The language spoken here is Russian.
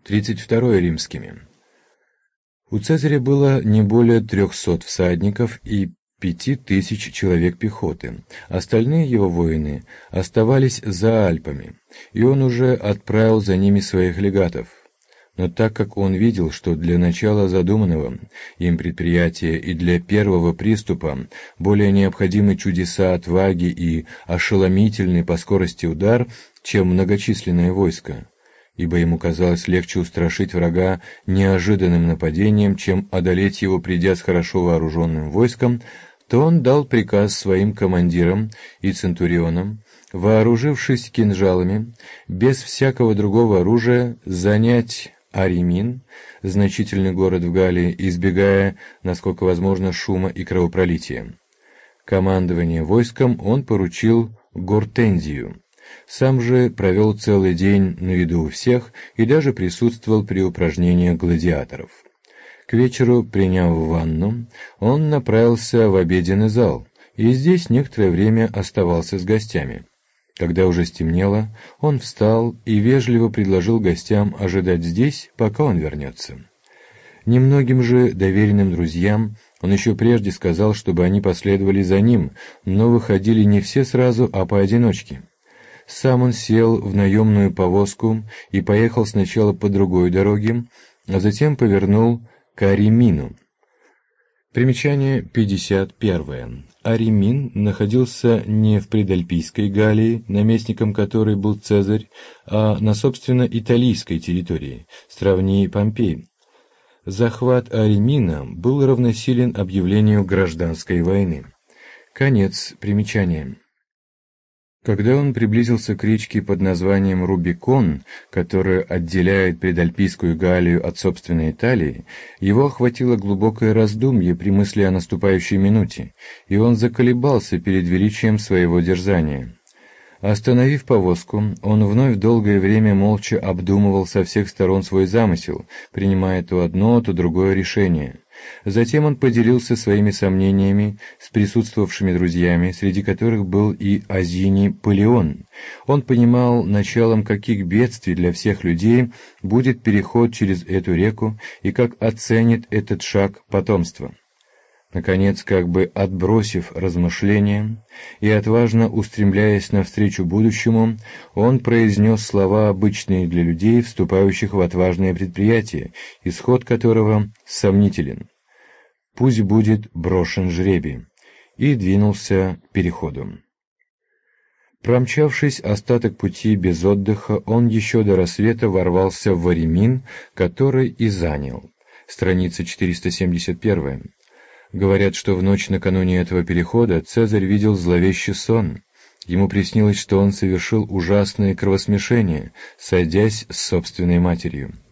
32 римскими. У Цезаря было не более 300 всадников и 5000 человек пехоты. Остальные его воины оставались за Альпами, и он уже отправил за ними своих легатов. Но так как он видел, что для начала задуманного им предприятия и для первого приступа более необходимы чудеса отваги и ошеломительный по скорости удар, чем многочисленное войско, ибо ему казалось легче устрашить врага неожиданным нападением, чем одолеть его, придя с хорошо вооруженным войском, то он дал приказ своим командирам и центурионам, вооружившись кинжалами, без всякого другого оружия, занять Аримин, значительный город в Галлии, избегая, насколько возможно, шума и кровопролития. Командование войском он поручил Гортензию. Сам же провел целый день на виду у всех и даже присутствовал при упражнениях гладиаторов. К вечеру, приняв ванну, он направился в обеденный зал и здесь некоторое время оставался с гостями. Когда уже стемнело, он встал и вежливо предложил гостям ожидать здесь, пока он вернется. Немногим же доверенным друзьям он еще прежде сказал, чтобы они последовали за ним, но выходили не все сразу, а поодиночке. Сам он сел в наемную повозку и поехал сначала по другой дороге, а затем повернул к Аримину. Примечание 51. Аримин находился не в предальпийской Галлии, наместником которой был Цезарь, а на, собственно, италийской территории, сравни Помпей. Захват Аримина был равносилен объявлению гражданской войны. Конец примечания. Когда он приблизился к речке под названием Рубикон, которая отделяет предальпийскую Галлию от собственной Италии, его охватило глубокое раздумье при мысли о наступающей минуте, и он заколебался перед величием своего дерзания. Остановив повозку, он вновь долгое время молча обдумывал со всех сторон свой замысел, принимая то одно, то другое решение. Затем он поделился своими сомнениями с присутствовавшими друзьями, среди которых был и Азиний Палеон. Он понимал, началом каких бедствий для всех людей будет переход через эту реку и как оценит этот шаг потомство. Наконец, как бы отбросив размышления и отважно устремляясь навстречу будущему, он произнес слова, обычные для людей, вступающих в отважное предприятие, исход которого сомнителен. «Пусть будет брошен жребий», и двинулся к переходу. Промчавшись остаток пути без отдыха, он еще до рассвета ворвался в Аримин, который и занял. Страница 471. Говорят, что в ночь накануне этого перехода Цезарь видел зловещий сон. Ему приснилось, что он совершил ужасное кровосмешение, сойдясь с собственной матерью.